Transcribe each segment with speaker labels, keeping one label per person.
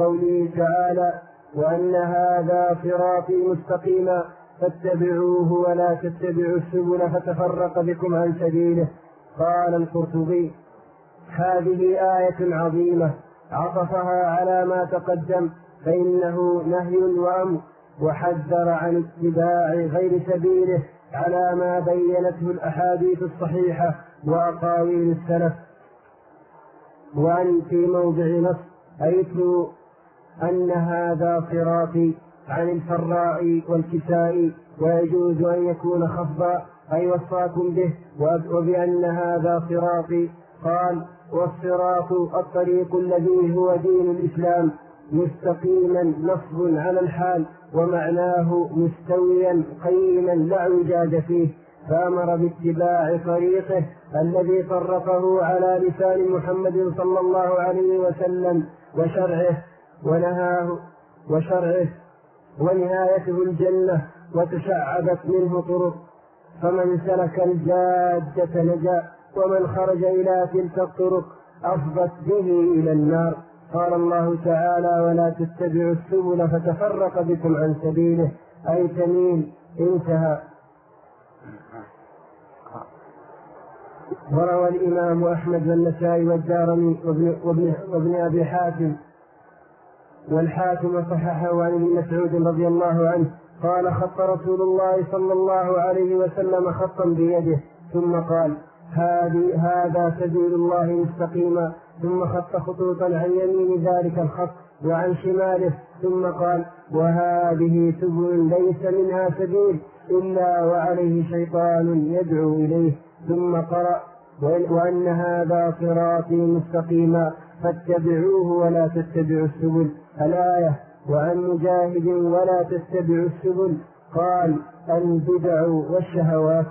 Speaker 1: قوله تعالى: وأن هذا صراطي مستقيما فاتبعوه ولا تتبعوا السبل فتفرق بكم عن سبيله. قال القرطبي: هذه آية عظيمة عطفها على ما تقدم، فإنه نهي وأمر، وحذر عن اتباع غير سبيله على ما بينته الأحاديث الصحيحة وأقاويل السلف. وأن في موضع نص أيتلو أن هذا صراطي عن الفراء والكساء، ويجوز أن يكون خفضا أي وصاكم به، وبأن هذا صراطي قال: والصراط الطريق الذي هو دين الإسلام مستقيما نصب على الحال، ومعناه مستويا قيما لا اعوجاج فيه، فأمر باتباع طريقه الذي طرقه على لسان محمد صلى الله عليه وسلم وشرعه ونهايته الجنة، وتشعبت منه طرق، فمن سلك الجادة نجا، ومن خرج إلى تلك الطرق أفضت به إلى النار. قال الله تعالى: ولا تتبعوا السبل فتفرق بكم عن سبيله، أي تميل. انتهى. وروى الإمام أحمد والنسائي والدارمي وابن أبي حاتم والحاكم صححه عن ابن مسعود رضي الله عنه قال: خط رسول الله صلى الله عليه وسلم خطا بيده ثم قال: هذا سبيل الله مستقيما، ثم خط خطوطا عن يمين ذلك الخط وعن شماله، ثم قال: وهذه سبل ليس منها سبيل إلا وعليه شيطان يدعو إليه، ثم قرأ: وأن هذا صراطي مستقيما فاتبعوه ولا تتبعوا السبل. الآية. وعن مجاهد: ولا تتبعوا السبل قال: البدع والشهوات.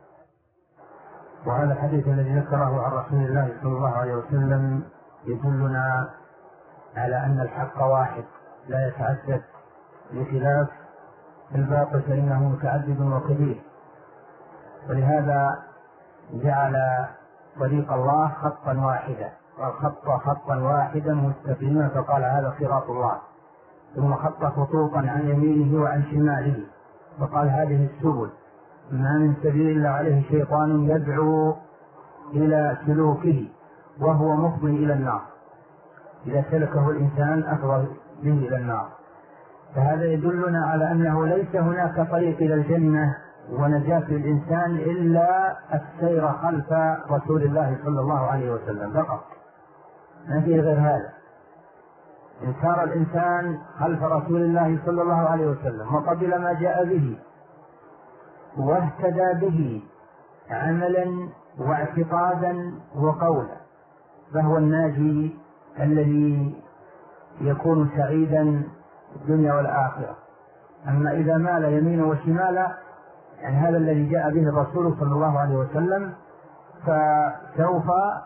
Speaker 2: وهذا الحديث الذي ذكره عن رسول الله صلى الله عليه وسلم يدلنا على أن الحق واحد لا يتعدد، بخلاف الباطل فإنه متعدد وكبير. ولهذا جعل طريق الله خطا واحدا، والخط خطا واحدا مستقيما، فقال: هذا صراط الله. ثم خط خطوطا عن يمينه وعن شماله، فقال: هذه السبل، ما من سبيل إلا عليه شيطان يدعو إلى سلوكه وهو مفضي إلى النار، إذا سلكه الإنسان أفضل به إلى النار. فهذا يدلنا على أنه ليس هناك طريق إلى الجنة ونجاة الإنسان إلا السير خلف رسول الله صلى الله عليه وسلم فقط، ما فيه غير هذا. إن سار الإنسان خلف رسول الله صلى الله عليه وسلم وقبل ما جاء به واهتدى به عملا واعتقادا وقولا، فهو الناجي الذي يكون سعيدا في الدنيا والآخرة. أما إذا مال يمينه وشماله، يعني هذا الذي جاء به الرسول صلى الله عليه وسلم، فسوف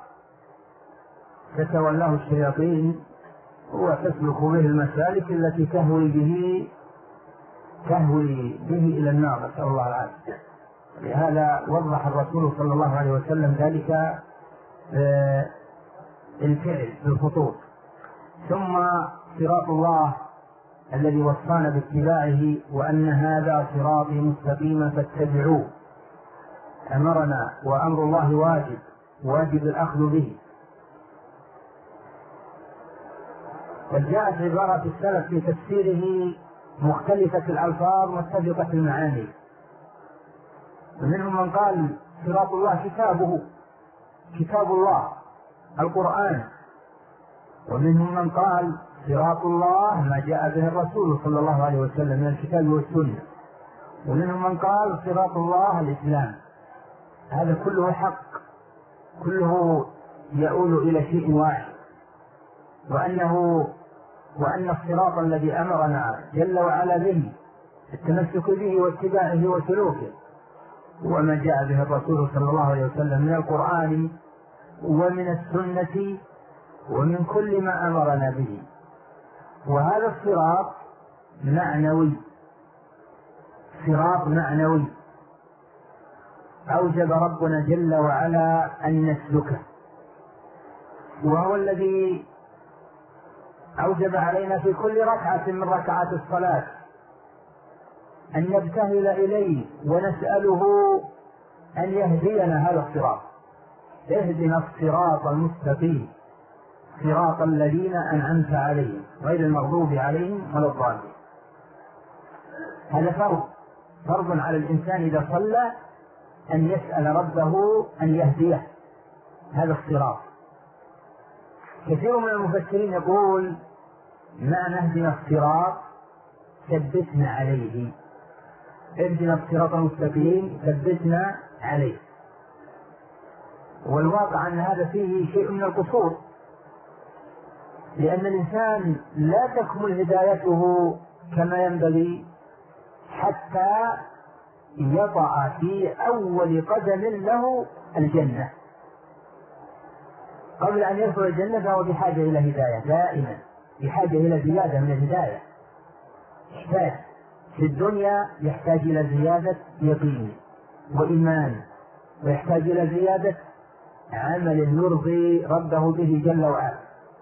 Speaker 2: تتولاه الشياطين وتسلك به المسالك التي تهوي به إلى النار، نسأل الله العافية. لهذا وضح الرسول صلى الله عليه وسلم ذلك الفعل بالخطوط. ثم صراط الله الذي وصانا باتباعه: وأن هذا صراطي مستقيما فاتبعوه. أمرنا، وأمر الله واجب الأخذ به. وجاءت عبارة السلف في تفسيره مختلفة الألفاظ متفقة المعاني. ومنهم من قال: صراط الله كتاب الله القرآن. ومنهم من قال: صراط الله ما جاء به الرسول صلى الله عليه وسلم من الكتاب والسنة. ومنهم من قال: صراط الله الإسلام. هذا كله حق، كله يؤول إلى شيء واحد، وأن الصراط الذي أمرنا جل وعلا به التمسك به واتباعه وسلوكه وما جاء به الرسول صلى الله عليه وسلم من القرآن ومن السنة ومن كل ما أمرنا به. وهذا الصراط معنوي أوجب ربنا جل وعلا أن نسلكه، وهو الذي أوجب علينا في كل ركعة من ركعات الصلاة أن نبتهل إليه ونسأله أن يهدينا هذا الصراط. اهدنا الصراط المستقيم صراط الذين أنعمت عليهم غير المغضوب عليهم ولا الضالين. هذا فرض على الإنسان إذا صلى أن يسأل ربه أن يهديه هذا الصراط. كثير من المفسرين يقول معنى اهدنا الصراط ثبتنا عليه، اهدنا الصراط المستقيم ثبتنا عليه. والواقع أن هذا فيه شيء من القصور، لأن الإنسان لا تكمل هدايته كما ينبغي حتى يضع في أول قدم له الجنة. قبل أن يدخل الجنة فهو بحاجة إلى هداية، دائما بحاجة إلى زيادة من الهداية. يحتاج في الدنيا، يحتاج إلى زيادة يقين وإيمان، ويحتاج إلى زيادة عمل يرضي ربه به جل وعلا.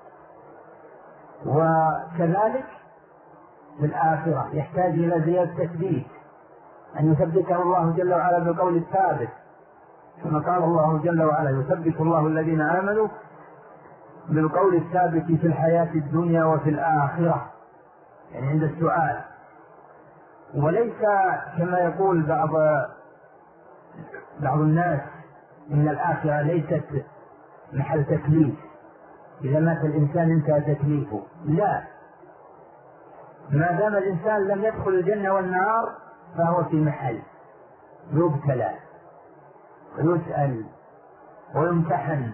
Speaker 2: وكذلك في الآخرة يحتاج إلى زيادة تثبيت، أن يثبته الله جل وعلا بالقول الثابت، كما قال الله جل وعلا يثبت الله الذين آمنوا بالقول الثابت في الحياة الدنيا وفي الآخرة، يعني عند السؤال. وليس كما يقول بعض الناس إن الآخرة ليست محل تكليف، إذا مات الإنسان انتهى تكليفه. لا، ما دام الإنسان لم يدخل الجنة والنار فهو في محل يبتلى ويسأل ويمتحن،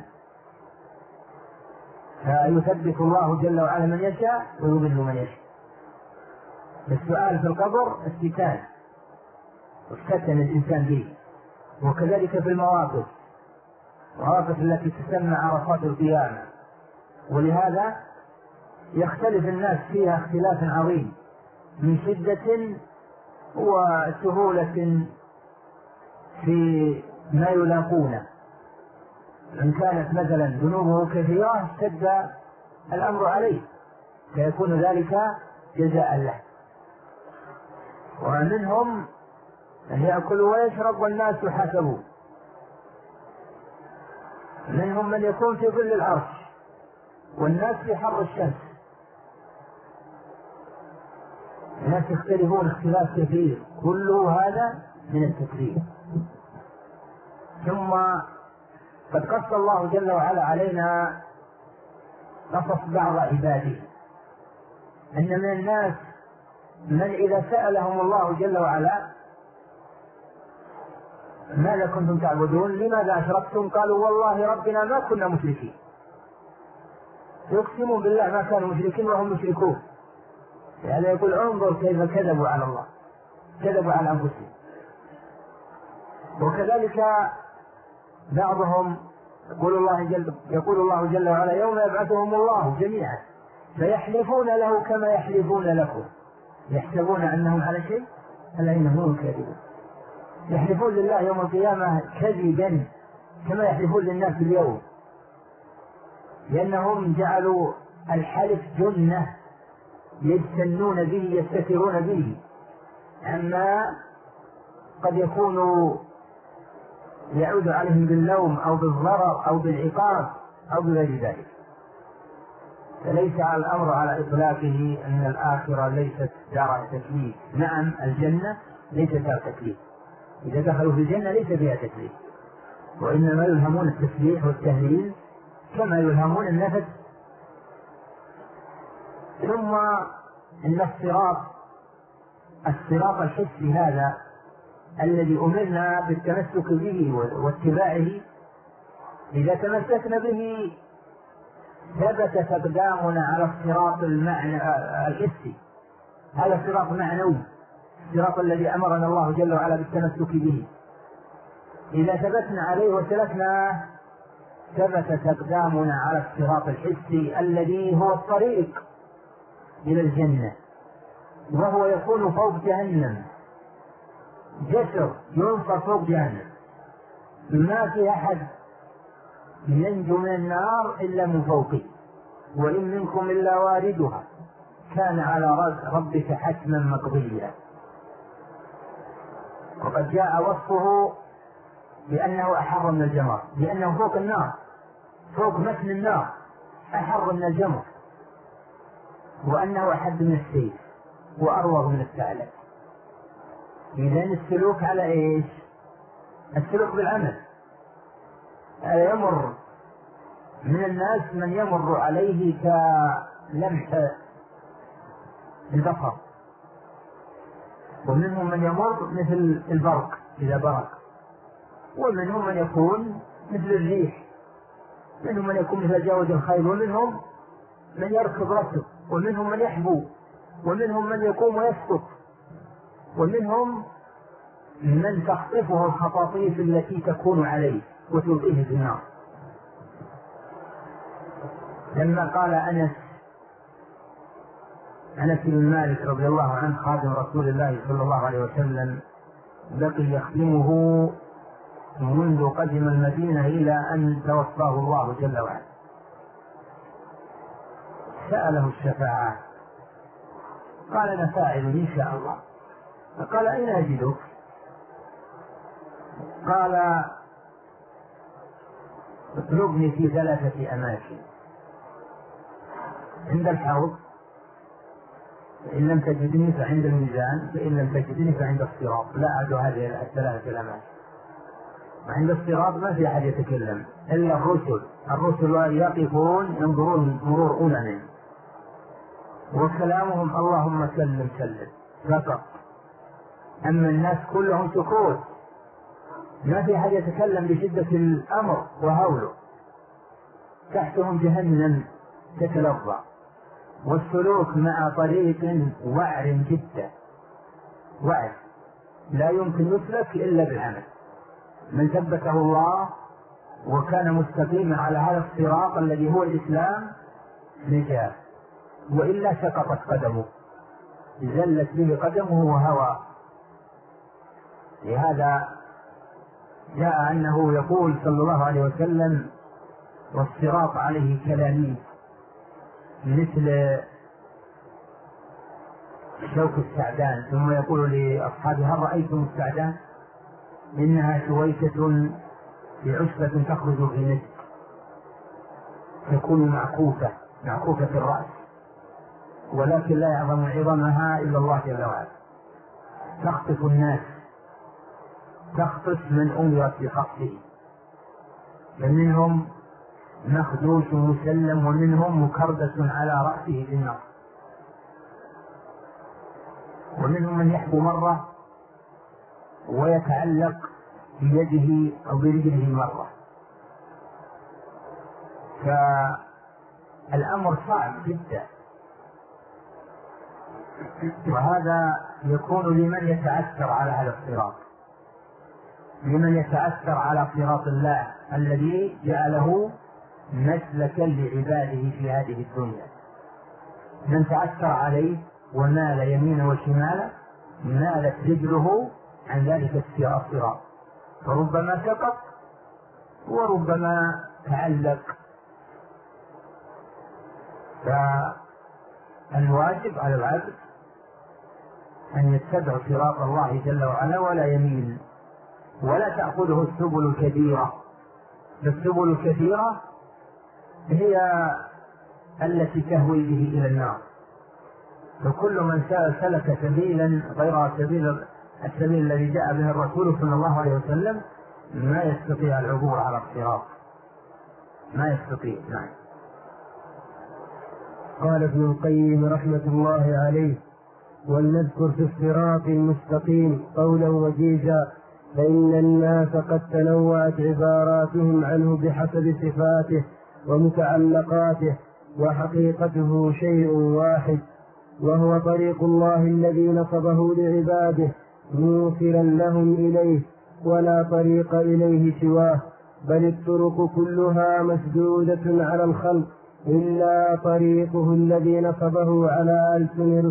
Speaker 2: فيثبت الله جل وعلا من يشاء ويضل من يشاء. السؤال في القبر استتان واستتن الإنسان به، وكذلك في المواقف التي تسمى عرفات القيامة. ولهذا يختلف الناس فيها اختلاف عظيم من شدة وسهولة في ما يلاقونه. إن كانت مثلا ذنوبه كثيرة اشتد الأمر عليه فيكون ذلك جزاء له. ومنهم من يأكل ويشرب والناس يحاسبون، منهم من يكون في ظل العرش والناس في حر الشمس. الناس يختلفون اختلاف كثير، كل هذا من التكليف. ثم قد قص الله جل وعلا علينا قصص بعض عباده، أن من الناس من إذا سألهم الله جل وعلا ماذا كنتم تعبدون لماذا أشركتم قالوا والله ربنا ما كنا مشركين. يقسمون بالله ما كانوا مشركين وهم مشركون. هذا يقول انظر كيف كذبوا على الله، كذبوا على أنفسهم. وكذلك بعضهم يقول الله جل وعلا يوم يبعثهم الله جميعا فيحلفون له كما يحلفون لكم يحسبون أنهم على شيء ألا إنهم كاذبون. يحلفون لله يوم القيامة كذبا كما يحلفون للناس اليوم، لأنهم جعلوا الحلف جنة يجتنون به يستترون به عما قد يكون يعود عليهم باللوم أو بالضرر أو بالعقاب أو بغير ذلك. فليس على الأمر على إطلاقه أن الآخرة ليست دار تكليف. نعم الجنة ليست دار تكليف، إذا دخلوا في الجنة ليس فيها تكليف، وإنما يلهمون التسبيح والتهليل كما يلهمون النفس. ثم إن الصراط الحسي هذا الذي أمرنا بالتمسك به واتباعه، إذا تمسكنا به ثبت أقدامنا على الصراط الحسي. هذا الصراط معنوي، الصراط الذي أمرنا الله جل وعلا بالتمسك به. إذا ثبتنا عليه وسلكنا ثبتت أقدامنا على الصراط الحسي الذي هو الطريق إلى الجنة، وهو يكون فوق جهنم، جسر ينصر فوق جهنم، ما في أحد ينجو من النار إلا من فوقه، وإن منكم إلا واردها كان على ربك حتما مقضيا. وقد جاء وصفه بأنه أحر من الجمر، لأنه فوق النار، فوق متن النار، أحر من الجمر، وأنه أحد من السيف وأروغ من الثعلب. إذن السلوك على إيش؟ السلوك بالعمل. يمر من الناس من يمر عليه كلمح البصر، ومنهم من يمر مثل البرق إذا برق، ومنهم من يكون مثل الريح، منهم من يكون مثل جاود الخيل، ومنهم من يركض ركض، ومنهم من يحبو، ومنهم من يقوم ويسقط، ومنهم من تخطفه الخطاطيف التي تكون عليه وتلقيه في النار. لما قال أنس بن مالك رضي الله عنه خادم رسول الله صلى الله عليه وسلم بقي يخدمه منذ قدم المدينة إلى أن توفاه الله جل وعلا، سأله الشفاعة، قال أنا فاعل إن شاء الله. فقال أين أجدك؟ قال اطلبني في 3 أماكن: عند الحوض، فإن لم تجدني فعند الميزان، فإن لم تجدني فعند الصراط. لا أعد هذه 3 الأماكن. وعند الصراط ما في أحد يتكلم إلا الرسل يقفون ينظرون مرور أمم، وكلامهم اللهم سلم سلم فقط. أما الناس كلهم سكوت، ما في أحد يتكلم بشدة الأمر وهوله. تحتهم جهنم تتلظى، والسلوك مع طريق وعر جدا، وعر لا يمكن يسلك إلا بالعمل. من ثبته الله وكان مستقيما على هذا الصراط الذي هو الإسلام نجاه، وإلا سقطت قدمه، زلت به قدمه وهوى. لهذا جاء أنه يقول صلى الله عليه وسلم: والصراط عليه كلاليب مثل شوك السعدان. ثم يقول لأصحابه: هل رأيتم السعدان؟ إنها شويكة بعشبة تخرج في نجد، تكون معكوفة الرأس، ولكن لا يعظم عظمها إلا الله جل وعلا. تخطف الناس، تخطف من أمرت بخطفه، فمنهم مخدوش مسلم، ومنهم مكردس على رأسه في النار، ومنهم من يحبو مرة ويتعلق بيده أو برجله مرة. فالأمر صعب جدا، وهذا يكون لمن يتعثر على هذا الصراط، لمن يتعثر على صراط الله الذي جعله مسلكا لعباده في هذه الدنيا. من تعثر عليه ومال يمين وشمال مالت رجله عن ذلك الصراط، فربما سقط وربما تعلق. فالواجب على العبد أن يتبع صراط الله جل وعلا ولا يميل، ولا تأخذه السبل الكبيرة. السبل الكثيرة هي التي تهوي به إلى النار، فكل من سلك سبيلا غير السبيل الذي جاء به الرسول صلى الله عليه وسلم ما يستطيع العبور على الصراط، ما يستطيع. نعم.
Speaker 1: قال ابن القيم رحمة الله عليه: ولنذكر في الصراط المستقيم قولا وجيزا، فإن الناس قد تنوعت عباراتهم عنه بحسب صفاته ومتعلقاته، وحقيقته شيء واحد، وهو طريق الله الذي نصبه لعباده موصلا لهم إليه، ولا طريق إليه سواه، بل الطرق كلها مسدودة على الخلق إلا طريقه الذي نصبه على ألسن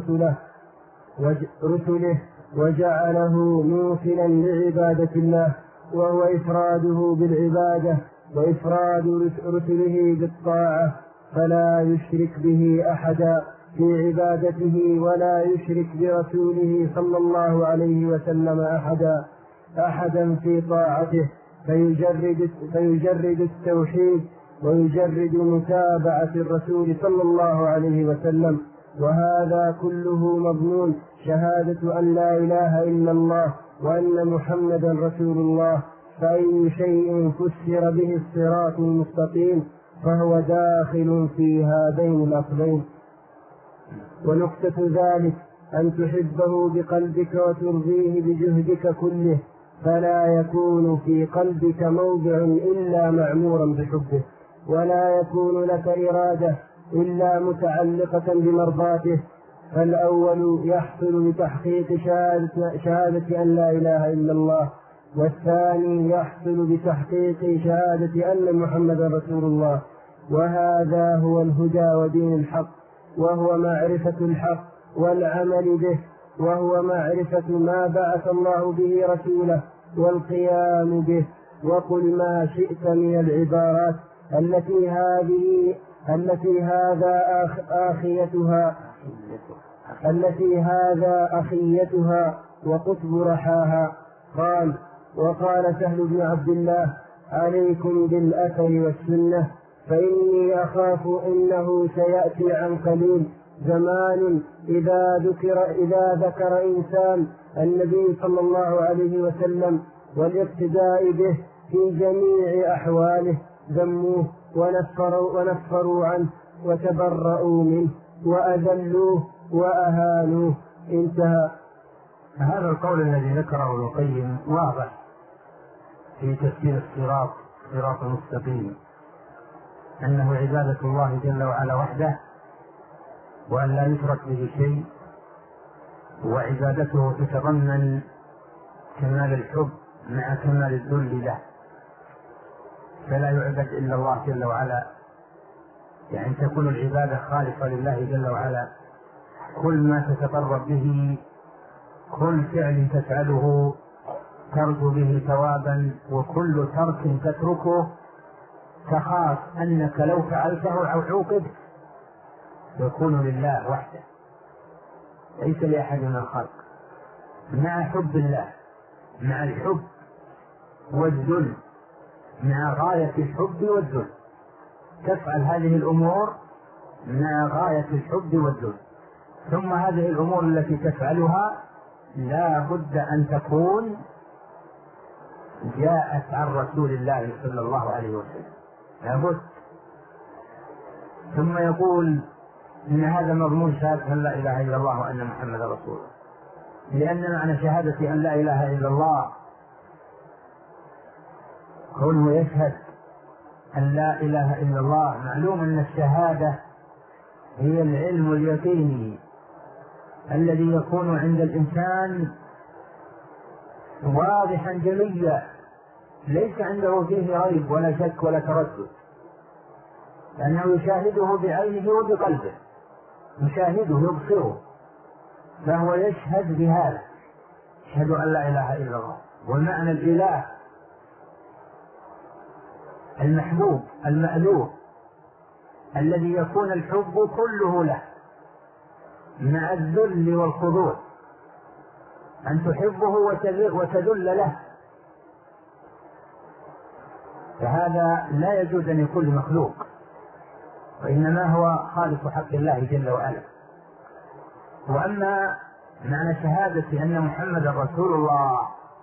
Speaker 1: رسله وجعله موصلا لعبادة الله، وهو إفراده بالعبادة وإفراد رسله بالطاعة، فلا يشرك به أحدا في عبادته ولا يشرك برسوله صلى الله عليه وسلم أحدا في طاعته، فيجرد التوحيد ويجرد متابعة الرسول صلى الله عليه وسلم. وهذا كله مضمون شهادة أن لا إله إلا الله وأن محمدا رسول الله. فأي شيء فسر به الصراط المستقيم فهو داخل في هذين الأصلين. ونقطة ذلك أن تحبه بقلبك وترضيه بجهدك كله، فلا يكون في قلبك موضع إلا معمورا بحبه، ولا يكون لك إرادة إلا متعلقة بمرضاته. فالأول يحصل بتحقيق شهادة أن لا إله إلا الله، والثاني يحصل بتحقيق شهادة أن محمدا رسول الله. وهذا هو الهدى ودين الحق، وهو معرفة الحق والعمل به، وهو معرفة ما بعث الله به رسوله والقيام به. وقل ما شئت من العبارات التي هذا أخيتها وقطب رحاها. وقال سهل بن عبد الله: عليكم بالأثر والسنة، فإني أخاف إنه سيأتي عن قليل زمان إذا ذكر إنسان النبي صلى الله عليه وسلم والاقتداء به في جميع أحواله ذموه ونفروا عنه وتبرؤوا منه وأذلوه وأهانوه. انتهى.
Speaker 2: هذا القول الذي ذكره ابن القيم واضح في تفسير الصراط المستقيم، أنه عبادة الله جل وعلا وحده، وأن لا يشرك به شيء، وعبادته تتضمن كمال الحب مع كمال الذل له، فلا يعبد إلا الله جل وعلا، يعني تكون العبادة خالصة لله جل وعلا. كل ما تتقرب به، كل فعل تفعله ترجو به ثوابا، وكل ترك تتركه تخاف أنك لو فعلته أو عوقبت، يكون لله وحده ليس لأحد من الخلق، مع حب الله، مع الحب والذل، مع غاية الحب والذل، تفعل هذه الأمور مع غاية الحب والذل. ثم هذه الأمور التي تفعلها لا بد أن تكون جاءت عن رسول الله صلى الله عليه وسلم، لا بد. ثم يقول إن هذا مضمون شهادة أن لا إله إلا الله وأن محمد رسول الله، لأن معنى شهادة أن لا إله إلا الله كونه يشهد أن لا إله إلا الله. معلوم أن الشهادة هي العلم اليقيني الذي يكون عند الإنسان واضحا جليا، ليس عنده فيه ريب ولا شك ولا تردد، لأنه يشاهده بعينه وبقلبه، يشاهده يبصره، فهو يشهد بهذا، يشهد أن لا إله إلا الله. والمعنى الإله المحبوب المألوه الذي يكون الحب كله له مع الذل والخضوع، أن تحبه وتذل له، فهذا لا يجوز أن يكون لمخلوق، وإنما هو خالق حق الله جل وعلا. وأما معنى شهادة أن محمد رسول الله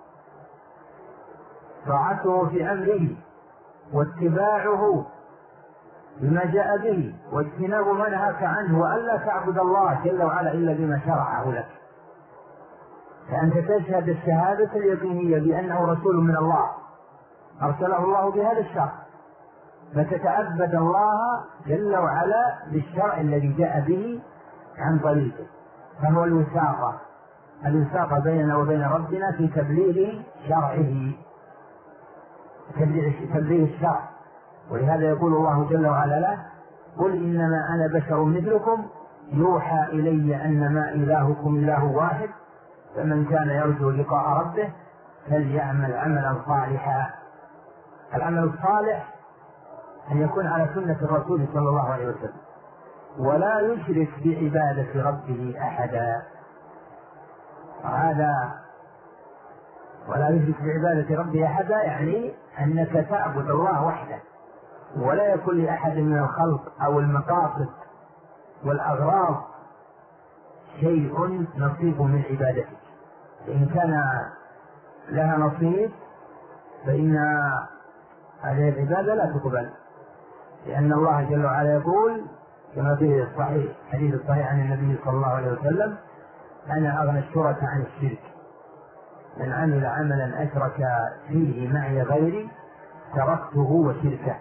Speaker 2: طاعته في أمره واتباعه بما جاء به واجتناب ما نهاك عنه، وألا تعبد الله جل وعلا إلا بما شرعه لك. فأنت تشهد الشهادة اليقينية بأنه رسول من الله أرسله الله بهذا الشرع، فتتعبد الله جل وعلا بالشرع الذي جاء به عن طريقه، فهو الوثاقة بيننا وبين ربنا في تبليغ شرعه، تبليغ الشرع. ولهذا يقول الله جل وعلا له: قل إنما أنا بشر مثلكم يوحى إلي أنما إلهكم إله واحد فمن كان يرجو لقاء ربه فليعمل عملا صالحا. العمل الصالح أن يكون على سنة الرسول صلى الله عليه وسلم، ولا يشرك بعبادة ربه أحدا. هذا ولا يشرك بعبادة ربه أحدا يعني أنك تعبد الله وحده، ولا يكون لأحد من الخلق أو المقاصد والأغراض شيء نصيب من عبادتك. إن كان لها نصيب فإن هذه العبادة لا تقبل، لأن الله جل وعلا يقول كما في الصحيح حديث الصحيح عن النبي صلى الله عليه وسلم: أنا أغنى الشركاء عن الشرك، من عمل عملا أشرك فيه معي غيري تركته وشركه،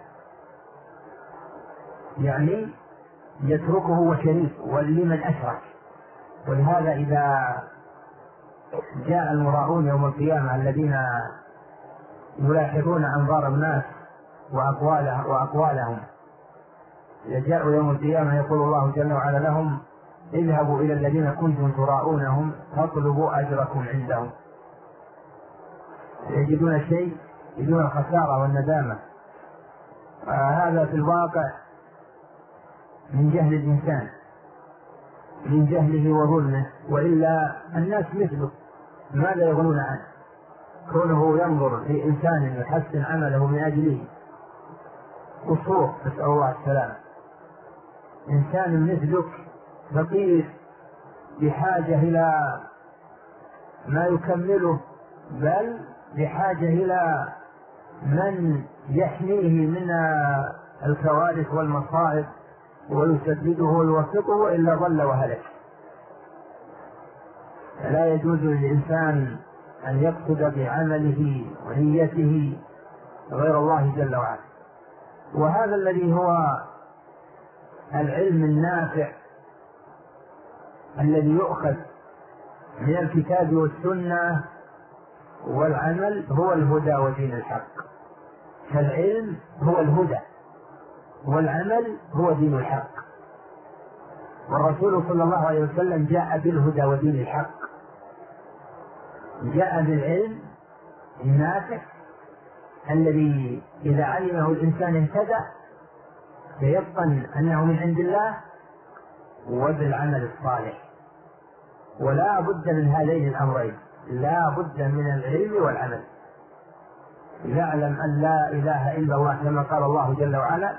Speaker 2: يعني يتركه وشريك ولمن أشرك. ولهذا إذا جاء المراؤون يوم القيامة الذين يلاحظون أنظار الناس وأقوالهم، إذا جاءوا يوم القيامة يقول الله جل وعلا لهم: اذهبوا إلى الذين كنتم تراؤونهم فاطلبوا أجركم عندهم. يجدون شيء، يجدون الخسارة والندامة. هذا في الواقع من جهل الإنسان، من جهله وظلمه، وإلا الناس مثله ماذا يغنون عنه؟ كونه ينظر في إنسان يحسن عمله من أجله قصور، نسأل الله السلام. إنسان مثلك فقير بحاجة إلى ما يكمله، بل بحاجة إلى من يحميه من الكوارث والمصائب ويسدده ويوفقه، وإلا ضل وهلك. لا يجوز للإنسان أن يقصد بعمله ونيته غير الله جل وعلا. وهذا الذي هو العلم النافع الذي يؤخذ من الكتاب والسنة والعمل هو الهدى ودين الحق. فالعلم هو الهدى والعمل هو دين الحق، والرسول صلى الله عليه وسلم جاء بالهدى ودين الحق، جاء بالعلم النافع الذي إذا علمه الإنسان اهتدى فيبطن أنه من عند الله، وبالعمل الصالح. ولا بد من هذين الأمرين، لا بد من العلم والعمل. يعلم أن لا إله إلا الله كما قال الله جل وعلا: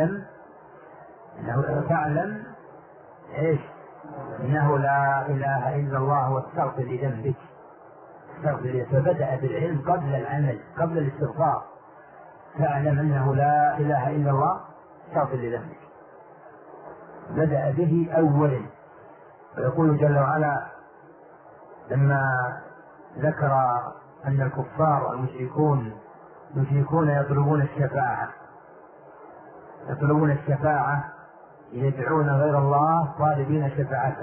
Speaker 2: فاعلم إيش؟ إنه لا إله إلا الله واستغفر لذنبك. فبدأ بالعلم قبل العمل، قبل الاستغفار. فاعلم أنه لا إله إلا الله واستغفر لذنبك، بدأ به أولا. ويقول جل وعلا لما ذكر أن الكفار والمشركون يطلبون الشفاعة، يدعون غير الله طالبين شفاعته،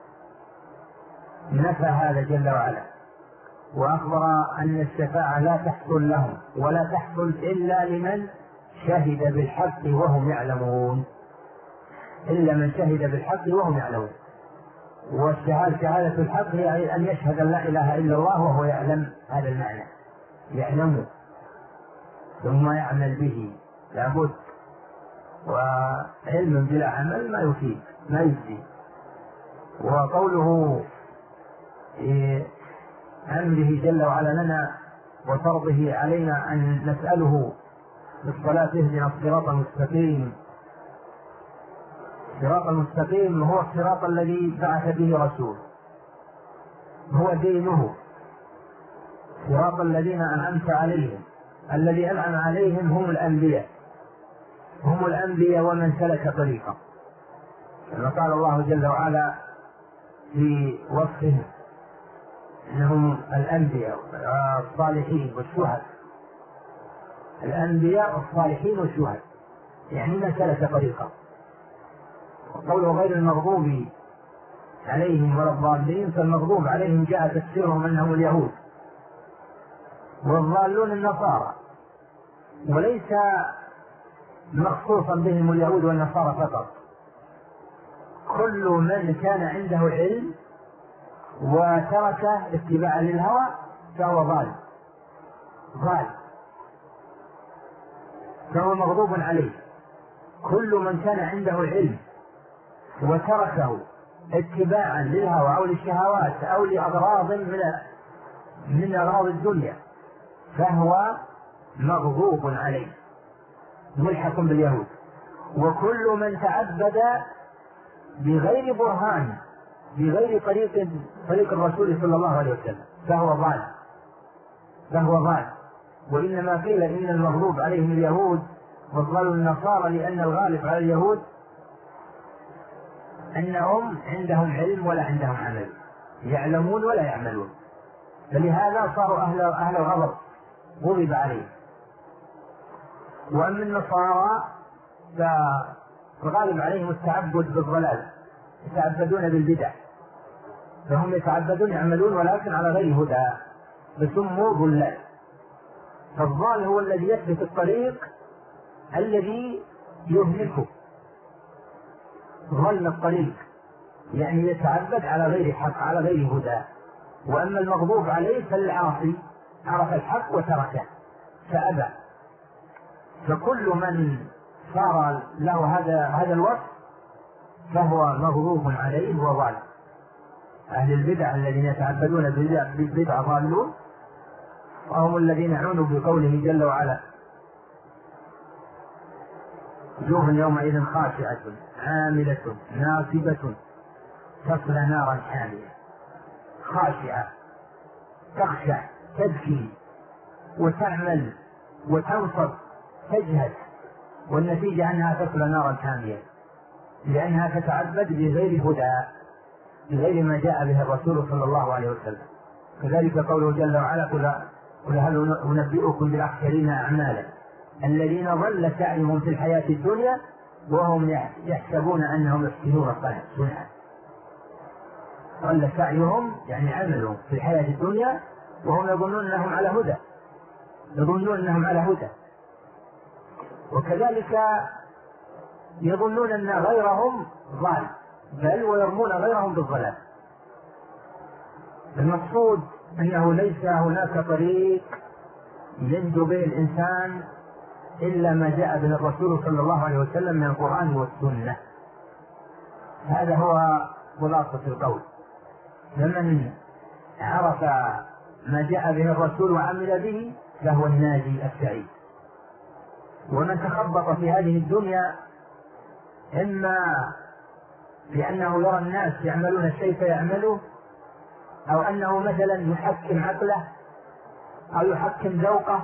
Speaker 2: نفى هذا جل وعلا وأخبر أن الشفاعة لا تحصل لهم ولا تحصل إلا لمن شهد بالحق وهم يعلمون، إلا من شهد بالحق وهم يعلمون. شهادة الحق هي أن يشهد أن لا إله إلا الله وهو يعلم هذا المعنى، يعلمه ثم يعمل به، لابد. وعلم بلا عمل ما يفيد ما يجزي. وقوله أمره جل وعلا لنا وفرضه علينا أن نسأله في الصلاة: اهدنا الصراط المستقيم. الصراط المستقيم هو الصراط الذي بعث به رسول، هو دينه، صراط الذين أنعمت عليهم. الذي أنعم عليهم هم الأنبياء ومن سلك طريقه، كما قال الله جل وعلا في وصفهم إنهم الأنبياء الصالحين والشهداء. الأنبياء الصالحين والشهداء يعني من سلك طريقه. وقوله غير المغضوب عليهم ولا الضالين، فالمغضوب عليهم جاء تفسيرهم أنهم اليهود، والضالون النصارى، وليس مخصوصا بهم اليهود والنصارى فقط. كل من كان عنده علم وترك اتباعا للهوى فهو ضال. فهو مغضوب عليه. كل من كان عنده علم وتركه اتباعا للهوى أو للشهوات أو لأغراض من أغراض الدنيا فهو مغضوب عليه، ملحق باليهود. وكل من تعبد بغير برهان بغير طريق الرسول صلى الله عليه وسلم فهو ضال. وإنما قيل إن المغضوب عليهم اليهود وقالوا النصارى لأن الغالب على اليهود أنهم عندهم علم ولا عندهم عمل، يعلمون ولا يعملون، فلهذا صاروا أهل الغضب غضب عليه. وأما النصارى فالغالب عليهم التعبد بالضلال، يتعبدون بالبدع، فهم يتعبدون يعملون ولكن على غير هدى، فسموا ضلال. فالضال هو الذي يثبت الطريق الذي يهلكه، ضل الطريق يعني يتعبد على غير حق على غير هدى. وأما المغضوب عليه فالعاصي عرف الحق وتركه فأبى. فكل من صار له هذا الوصف فهو مغضوب عليه وضال. أهل البدع الذين يتعبدون بالبدع ضالون، وهم الذين عنوا بقوله جل وعلا وجوه يومئذ خاشعة عاملة ناصبة تصلى نارا حامية. خاشعة تخشع تبكي وتعمل وتنصب تجهد، والنتيجة أنها تصلى نارا حامية لأنها تتعبد بغير هدى بغير ما جاء به الرسول صلى الله عليه وسلم. كذلك قوله جل وعلا قل هل أنبئكم بالأخسرين أعمالا الذين ضل سعيهم في الحياة الدنيا وهم يحسبون أنهم يحسنون صنعا. ضل سعيهم يعني عملهم في الحياة الدنيا وهم يظنون أنهم على هدى، وكذلك يظنون أن غيرهم ضال بل ويرمون غيرهم بالضلال. المقصود أنه ليس هناك طريق ينجو به الإنسان إلا ما جاء به الرسول صلى الله عليه وسلم من القرآن والسنة. هذا هو خلاصة القول. فمن عرف ما جاء به الرسول وعمل به فهو الناجي السعيد. ومن تخبط في هذه الدنيا إما لأنه يرى الناس يعملون الشيء فيعمله، أو أنه مثلا يحكم عقله أو يحكم ذوقه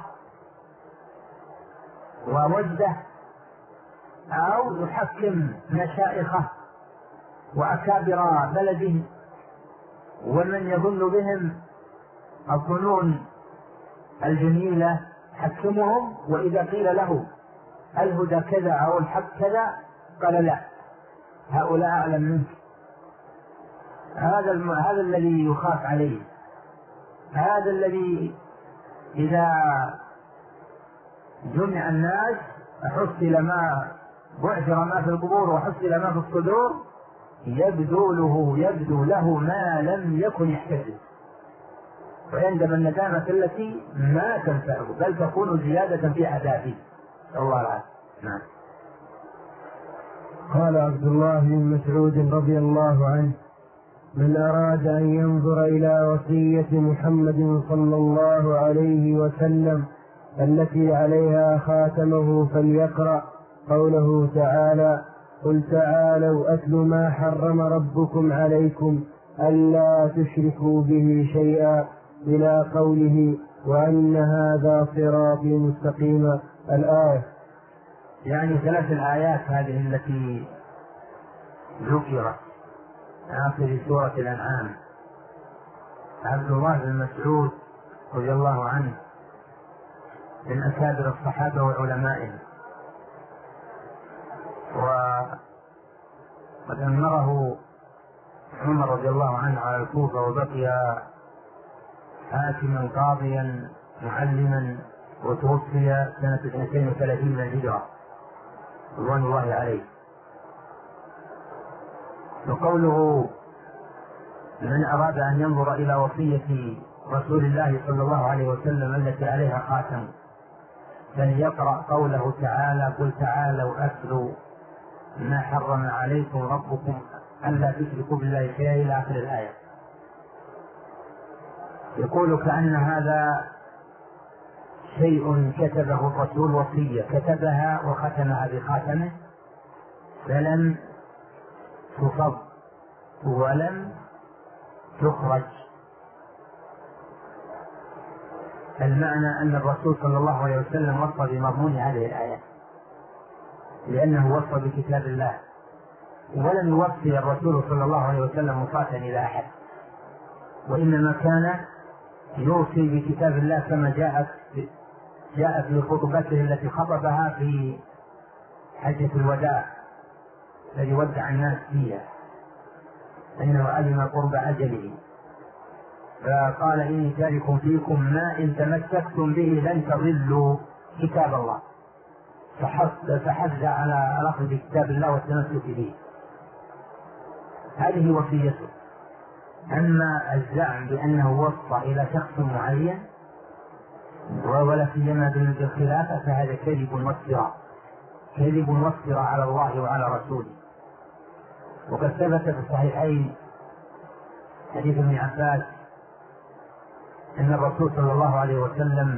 Speaker 2: ووجده، أو يحكم مشائخه وأكابر بلده ومن يظن بهم الظنون الجميلة حكمهم، وإذا قيل له الهدى كذا أو الحق كذا قال لا هؤلاء أعلم منك. هذا الذي يخاف عليه، هذا الذي إذا جمع الناس حصل ما بعثر ما في القبور وحصل ما في الصدور يبدو له ما لم يكن يحتسب، وعندما الندامة التي ما تنفعه بل تكون زيادة في عذابه. الله العافية. نعم.
Speaker 1: قال عبد الله بن مسعود رضي الله عنه: من أراد أن ينظر إلى وصية محمد صلى الله عليه وسلم التي عليها خاتمه فليقرأ قوله تعالى: قل تعالوا أتل ما حرم ربكم عليكم ألا تشركوا به شيئا إلى قوله وأن هذا صراطي مستقيما الآية.
Speaker 2: يعني 3 الآيات هذه التي ذكرت آخر سورة الأنعام. عبد الله بن مسعود رضي الله عنه من أكابر الصحابة وعلمائهم، وقد أمره عمر رضي الله عنه على الكوفة وبقي حاكما قاضيا معلما، وتوفي سنة 32 من الهجرة رضوان الله عليه. وقوله من أراد أن ينظر إلى وصية رسول الله صلى الله عليه وسلم التي عليها خاتم، فليقرأ قوله تعالى: قل تعالوا أتلوا ما حرم عليكم ربكم ألا تشركوا بالله شيئا إلى آخر الآية. يقول كأن هذا شيء كتبه الرسول، وصية كتبها وختمها بخاتمه فلم تفض ولم تخرج. المعنى أن الرسول صلى الله عليه وسلم وصى بمضمون هذه الآية، لأنه وصى بكتاب الله، ولم يوصي الرسول صلى الله عليه وسلم وصاة إلى أحد، وإنما كان يوصي بكتاب الله كما جاءت في خطبته التي خطبها في حجة الوداع الذي ودع الناس فيها، أنه علم قرب أجله فقال: إني تارك فيكم ما إن تمسكتم به لن تضلوا كتاب الله، فحث على أخذ كتاب الله والتمسك به. هذه وصيته. أما الزعم بأنه وصى إلى شخص معين ولا سيما بالخلافة فهذا كذب وافتراء على الله وعلى رسوله. وقد ثبت في الصحيحين حديث ابن عباس أن الرسول صلى الله عليه وسلم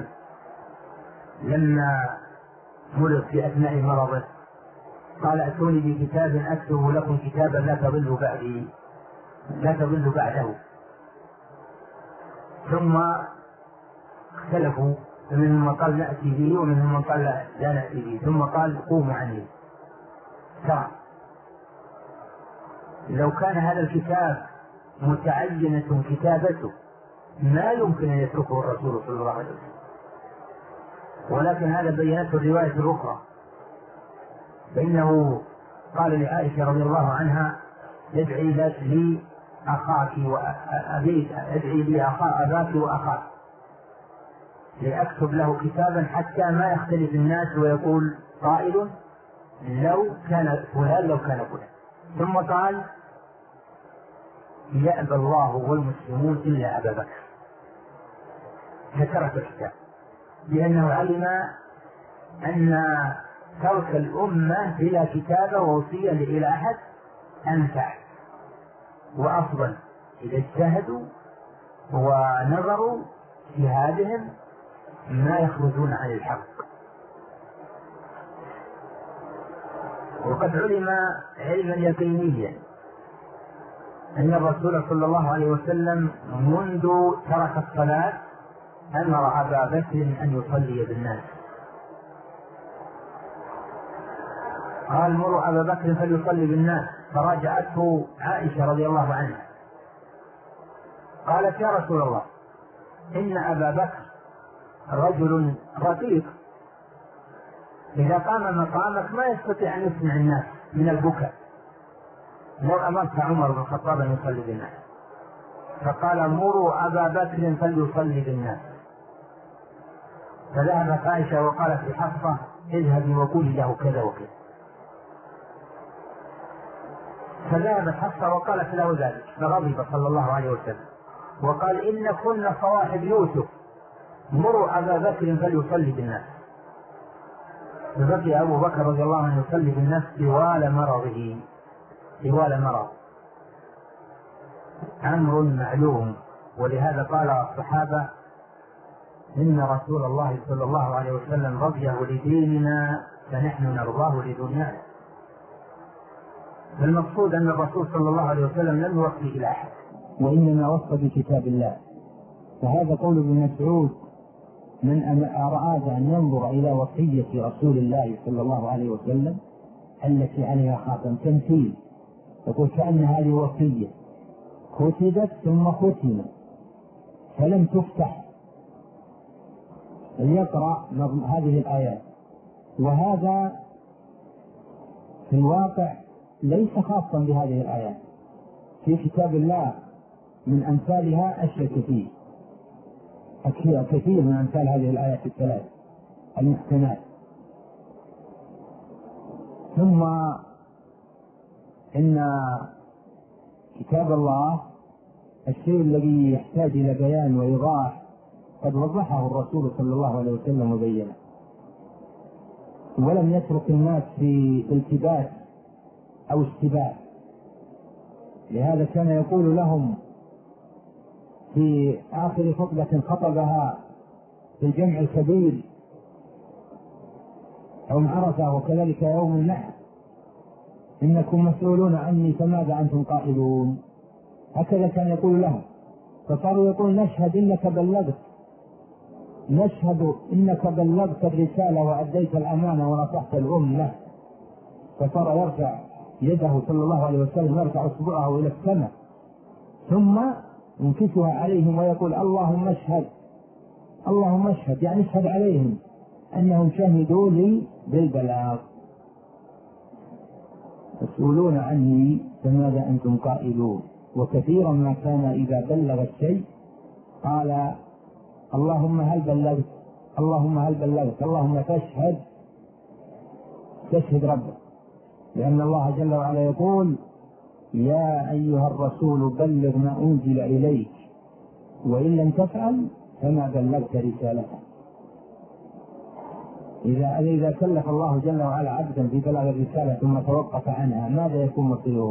Speaker 2: لما مرض في أثناء مرضه قال: أتوني بكتاب أكتب لكم كتابا لا تضلوا بعده. ثم اختلفوا، فمنهم من قال نأتي به ومنهم من قال لا نأتي به، ثم قال: قوموا عني. لو كان هذا الكتاب متعينة كتابته ما يمكن أن يتركه الرسول صلى الله عليه وسلم، ولكن هذا بينته الرواية الأخرى، فإنه قال لعائشة رضي الله عنها: ادعي لي أخاك وأبيك، ادعي لي أباك وأخاك لأكتب له كتابا حتى ما يختلف الناس ويقول قائل لو كان فلان. ثم قال: يأبى الله والمسلمون إلا أبا بكر، فترك الكتاب، لأنه علم أن ترك الأمة بلا كتابة ووصية إلى أحد أنفع وأفضل إذا اجتهدوا ونظروا اجتهادهم ما يخرجون عن الحق. وقد علم علما يقينيا أن الرسول صلى الله عليه وسلم منذ ترك الصلاة أمر أبا بكر أن يصلي بالناس، قال: مروا أبا بكر فليصلي بالناس. فراجعته عائشة رضي الله عنها قالت: يا رسول الله، إن أبا بكر رجل رقيق، إذا قام مقامك ما يستطيع أن يسمع الناس من البكاء، لو أمرت عمر بن الخطاب أن يصلي بالناس. فقال: مروا أبا بكر فليصلي بالناس. فذهبت عائشة وقالت لحفصة: اذهبي وقولي له كذا وكذا. فذهبت حفصة وقالت له ذلك، فغضب صلى الله عليه وسلم وقال: إن كنا صواحب يوسف، مروا أبا بكر فليصلي بالناس. فبقي أبو بكر رضي الله عنه يصلي بالناس طوال مرض، أمر معلوم. ولهذا قال الصحابة: إن رسول الله صلى الله عليه وسلم رضيه لديننا فنحن نرضاه لدنيانا. فالمقصود أن الرسول صلى الله عليه وسلم لم يوصي إلى أحد، وإنما وصى بكتاب الله. فهذا قول ابن مسعود: من أراد أن ينظر إلى وصية رسول الله صلى الله عليه وسلم التي عليها خاتم تمثيل، يقول كأن هذه وصية كتبت ثم ختمت فلم تفتح، ليقرأ هذه الآيات. وهذا في الواقع ليس خاصا بهذه الآيات، في كتاب الله من أمثالها أشياء كثير من أمثال هذه الآيات الثلاث المحكمات. ثم إن كتاب الله الشيء الذي يحتاج إلى بيان وإيضاح قد وضحه الرسول صلى الله عليه وسلم وبينه، ولم يترك الناس في التباس أو اشتباه. لهذا كان يقول لهم في آخر خطبة خطبها في الجمع الكبير يوم عرفة وكذلك يوم النحر: إنكم مسؤولون عني فماذا أنتم قائلون؟ هكذا كان يقول لهم. فصاروا يقول: نشهد إنك بلغت، نشهد إنك بلغت الرسالة وأديت الأمانة ونصحت الأمة. فصار يرفع يده صلى الله عليه وسلم، يرفع أصبعه إلى السماء ثم ينكسها عليهم ويقول: اللهم اشهد، اللهم اشهد، يعني اشهد عليهم أنهم شهدوا لي بالبلاغ. مسؤولون عني فماذا أنتم قائلون. وكثيرا ما كان إذا بلغ الشيء قال: اللهم هل بلغت، اللهم هل بلغت، اللهم فاشهد، تشهد ربك. لأن الله جل وعلا يقول: يا أيها الرسول بلغ ما أنزل إليك وإن لم تفعل فما بلغت رسالته. إذا كلف الله جل وعلا عبدا في بلاغ الرسالة ثم توقف عنها ماذا يكون مصيره؟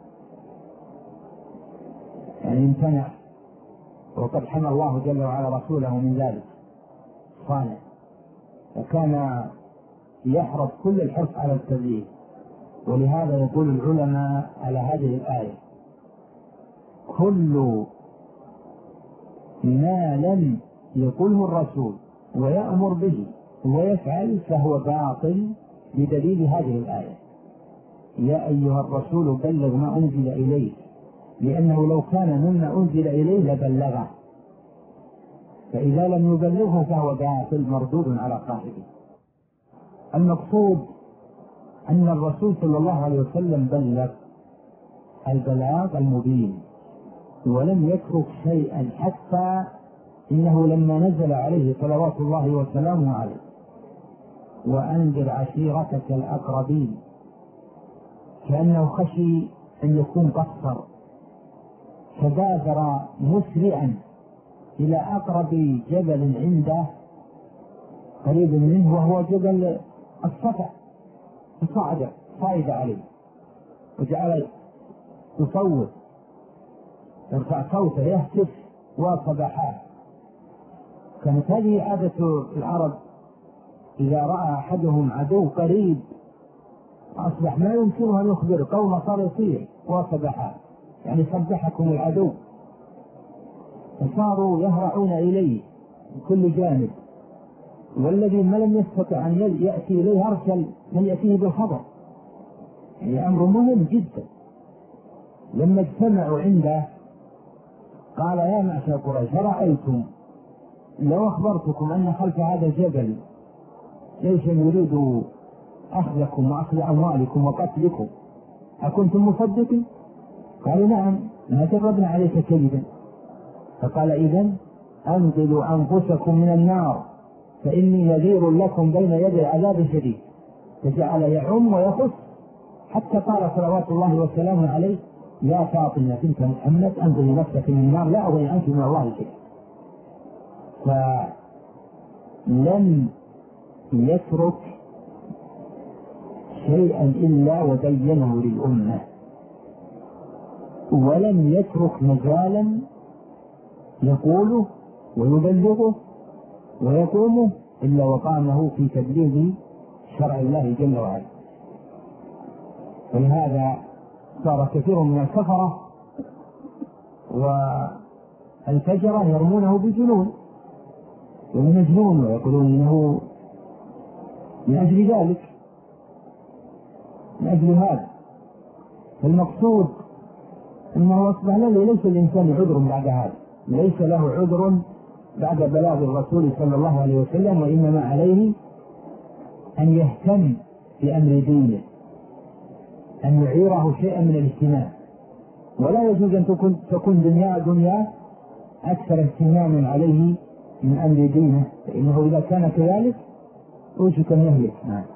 Speaker 2: يعني امتنع، وقد حمى الله جل وعلا رسوله من ذلك صانع. وكان يحرص كل الحرص على التبليغ. ولهذا يقول العلماء على هذه الآية: كل ما لم يقله الرسول ويأمر به ويفعل فهو باطل، بدليل هذه الآية: يا أيها الرسول بلغ ما أنزل إليك، لأنه لو كان مما أنزل إليه لبلغه، فإذا لم يبلغه فهو باطل مردود على صاحبه. المقصود أن الرسول صلى الله عليه وسلم بلغ البلاغ المبين ولم يترك شيئا، حتى إنه لما نزل عليه صلوات الله وسلامه عليه: وأنذر عشيرتك الأقربين، كأنه خشي أن يكون قصر، فبادر مسرعا إلى أقرب جبل عنده قريب منه وهو جبل الصفا، صعد عليه وجعل يصوت، يرفع صوته يهتف وصباحات. كانت هذه عادة العرب: إذا رأى أحدهم عدو قريب أصبح ما يمكنه أن يخبر قوم، صار يصيح وصباحات، يعني صبحكم العدو. فصاروا يهرعون إليه من كل جانب، والذي ما لم يستطع أن يأتي إليه أرسل من يأتيه بالخبر، يعني أمر مهم جدا. لما اجتمعوا عنده قال: يا معشر قريش، رأيتم لو أخبرتكم أن خلف هذا الجبل جيشا يريد أخذكم وأخذ أموالكم وقتلكم أكنتم مصدقين؟ قالوا: نعم، ما جربنا عليك كذبا. فقال: إذن أنقذوا أنفسكم من النار فإني نذير لكم بين يدي عذاب شديد. فجعل يعم ويخص، حتى قال صلوات الله وسلامه عليه: يا فاطمة بنت محمد أنقذي نفسك من النار لا أغني عنك من الله شيئا. فلم يترك شيئا إلا وبينه للأمة، ولم يترك مجالا يقوله ويبلغه ويقومه إلا وقامه في تبليغ شرع الله جل وعلا. ولهذا صار كثير من الكفرة والفجرة يرمونه بجنون ومجنون، ويقولون إنه من أجل ذلك، من أجل هذا. فالمقصود أنه أصبح ليس الإنسان عذر بعد هذا، ليس له عذر بعد بلاغ الرسول صلى الله عليه وسلم، وإنما عليه أن يهتم بأمر دينه، أن يعيره شيئا من الاهتمام. ولا يجوز أن تكون دنيا أكثر اهتماما عليه من أمر دينه، فإنه إذا كان كذلك أوشك أن يهلك.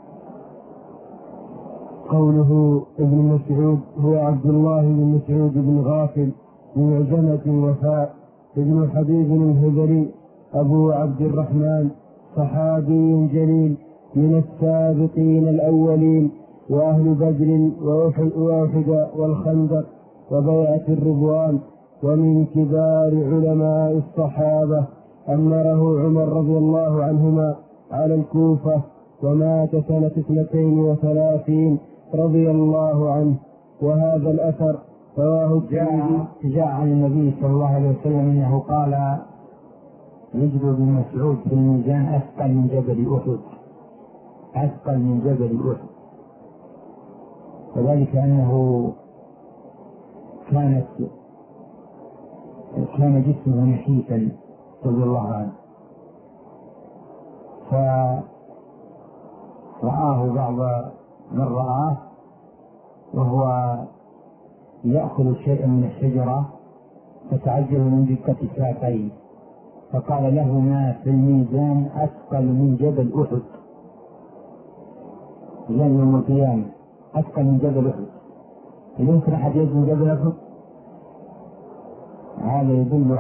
Speaker 1: قوله ابن مسعود هو عبد الله بن مسعود بن غافل بن عزمة وفاء ابن حبيب الهذلي أبو عبد الرحمن، صحابي جليل من السابقين الأولين، وأهل بدر وأحد والخندق وبيعة الرضوان، ومن كبار علماء الصحابة. أمره عمر رضي الله عنهما على الكوفة، ومات سنة 32 رضي الله عنه. وهذا الأثر رواه
Speaker 2: جاء عن النبي صلى الله عليه وسلم أنه قال: يجد بن مسعود في الميزان أثقل من جبل أحد، أثقل من جبل أحد. وذلك أنه كان جسمه نحيفا رضي الله عنه، فرآه بعض من رآه وهو يأكل شيئا من الشجرة فتعجب من دقة ساقيه، فقال له: ما في الميزان أثقل من جبل أحد، يعني يوم القيامة أثقل من جبل أحد. يمكن أحد يزن جبل أحد؟ هذا يدل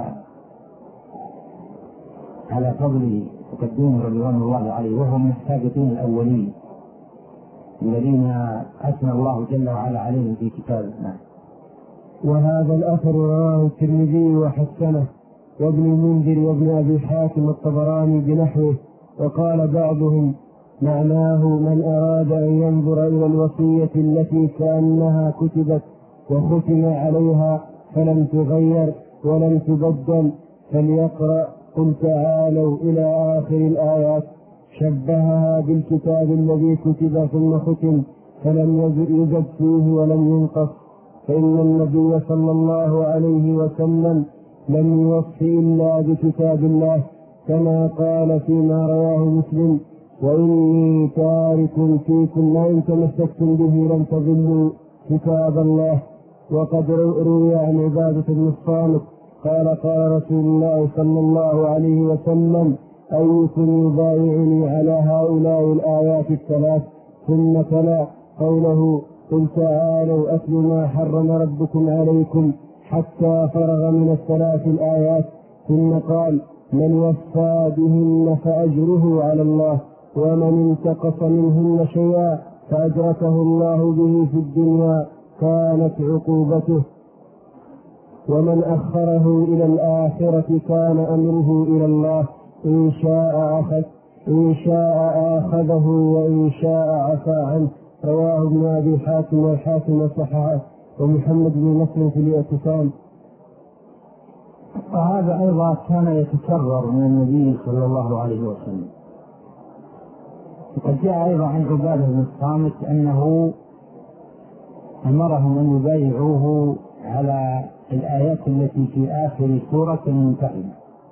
Speaker 2: على فضله وتقديمه رضوان الله عليه، وهو من السابقين الأولين الذين أثنى الله جل وعلا عليهم في كتابه.
Speaker 1: وهذا الأثر رواه الترمذي وحسنه، وابن المنذر وابن أبي حاتم الطبراني بنحوه. وقال بعضهم: معناه من أراد أن ينظر إلى الوصية التي كأنها كتبت وختم عليها فلم تغير ولم تبدل فليقرأ قل تعالوا إلى آخر الآيات، شبهها بالكتاب الذي كتب ثم ختم فلم يزد فيه ولم ينقص، فإن النبي صلى الله عليه وسلم لم يوص إلا بكتاب الله، كما قال فيما رواه مسلم: وإني تارك فيكم ما إن تمسكتم به لم تضلوا كتاب الله. وقد روي عن عبادة بن الصامت قال: قال رسول الله صلى الله عليه وسلم: أيكم يبايعني على هؤلاء الآيات الثلاث؟ ثم تلا قوله: قل تعالوا أتل ما حرم ربكم عليكم، حتى فرغ من الثلاث الآيات، ثم قال: من وفى بهن فأجره على الله، ومن انتقص منهن شيئا فأجرته الله به في الدنيا كانت عقوبته، ومن أخره إلى الآخرة كان أمره إلى الله، إن شاء آخذه وإن شاء عفى عنه. رواه ابن أبي حاتم والحاكم صححه، ومحمد بن نصر في الاعتصام.
Speaker 2: وهذا أيضا كان يتكرر من النبي صلى الله عليه وسلم. وقد جاء أيضا عن عبادة بن الصامت أنه أمرهم أن يبايعوه على الآيات التي في آخر سورة الممتحنة: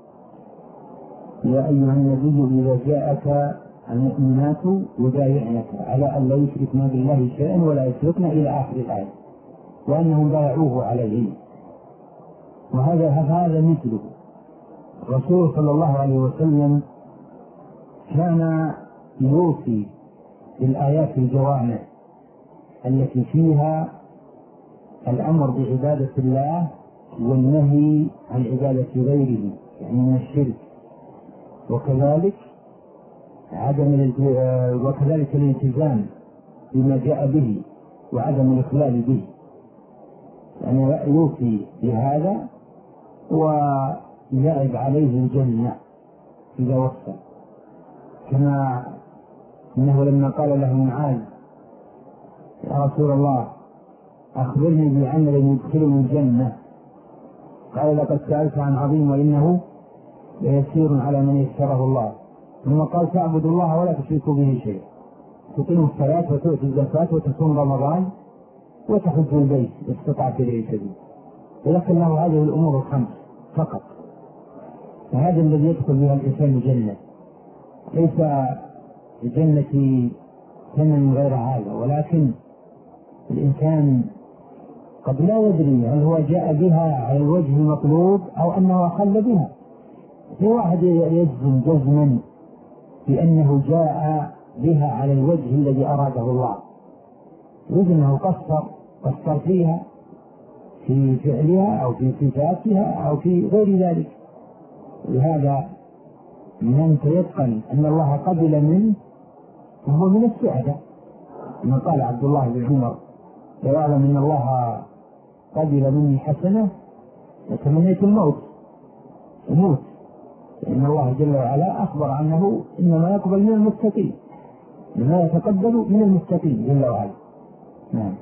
Speaker 2: يا أيها النبي إذا جاءك المؤمنات يبايعنك على أن لا يشركن بالله شيئا ولا يشركن إلى آخر الآية، وأنهم بايعوه عليه. وهذا مثله. الرسول صلى الله عليه وسلم كان يوصي بالآيات الجوامع التي فيها الأمر بعبادة الله والنهي عن عبادة غيره، يعني من الشرك، وكذلك الالتزام بما جاء به وعدم الإخلال به، يعني يوصي بهذا ويعب عليه الجنة إذا وصى. كما إنه لما قال له معاذ: يا رسول الله أخبرني بعمل يدخلني الجنة، قال: لقد سألت عن عظيم وإنه ليسير على من يسره الله. ثم قال: تعبد الله ولا تشركوا به شيئا، تقيم الصلاة وتؤتي الزكاة وتصوم رمضان وتحج البيت استطعت إليه سبيلا. ولكن له هذه الأمور الخمس فقط، وهذا الذي يدخل بها الإنسان الجنة. ليس الجنة ثمن غير هذا، ولكن الإنسان قد لا يدري هل هو جاء بها على الوجه المطلوب أو أنه أخل بها. في واحد يجزم جزما بأنه جاء بها على الوجه الذي أراده الله، يجب أنه قصر فيها في فعلها أو في صفاتها أو في غير ذلك. لهذا من أن تيقن أن الله قبل منه وهو من السعداء. كما قال عبد الله بن عمر: لو أعلم أن الله قبل مني حسنة لتمنيت الموت أموت، لأن الله جل وعلا أخبر أنه إنما يقبل من المتقين، إنما يتقبل من المتقين جل وعلا. نعم.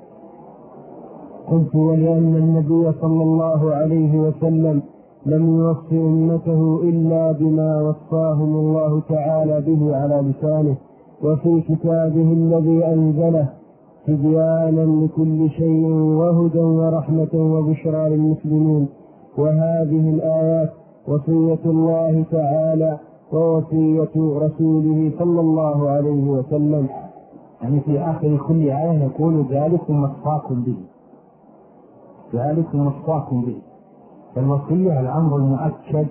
Speaker 1: قلت: ولأن النبي صلى الله عليه وسلم لم يوص أمته إلا بما وصاهم الله تعالى به على لسانه وفي كتابه الذي أنزله تبيانا لكل شيء وهدى ورحمة وبشرى للمسلمين. وهذه الآيات وصية الله تعالى ووصية رسوله صلى الله عليه وسلم.
Speaker 2: يعني في آخر كل آية يقول: ذلكم وصاكم به، ذلكم وصاكم به. فالوصية الأمر المؤكد،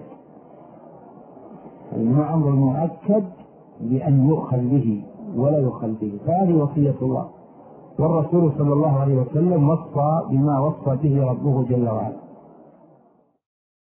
Speaker 2: الأمر المؤكد بأن يؤخذ به ولا يؤخذ به، فهذه وصية الله. والرسول صلى الله عليه وسلم وصى بما وصى به ربه جل وعلا.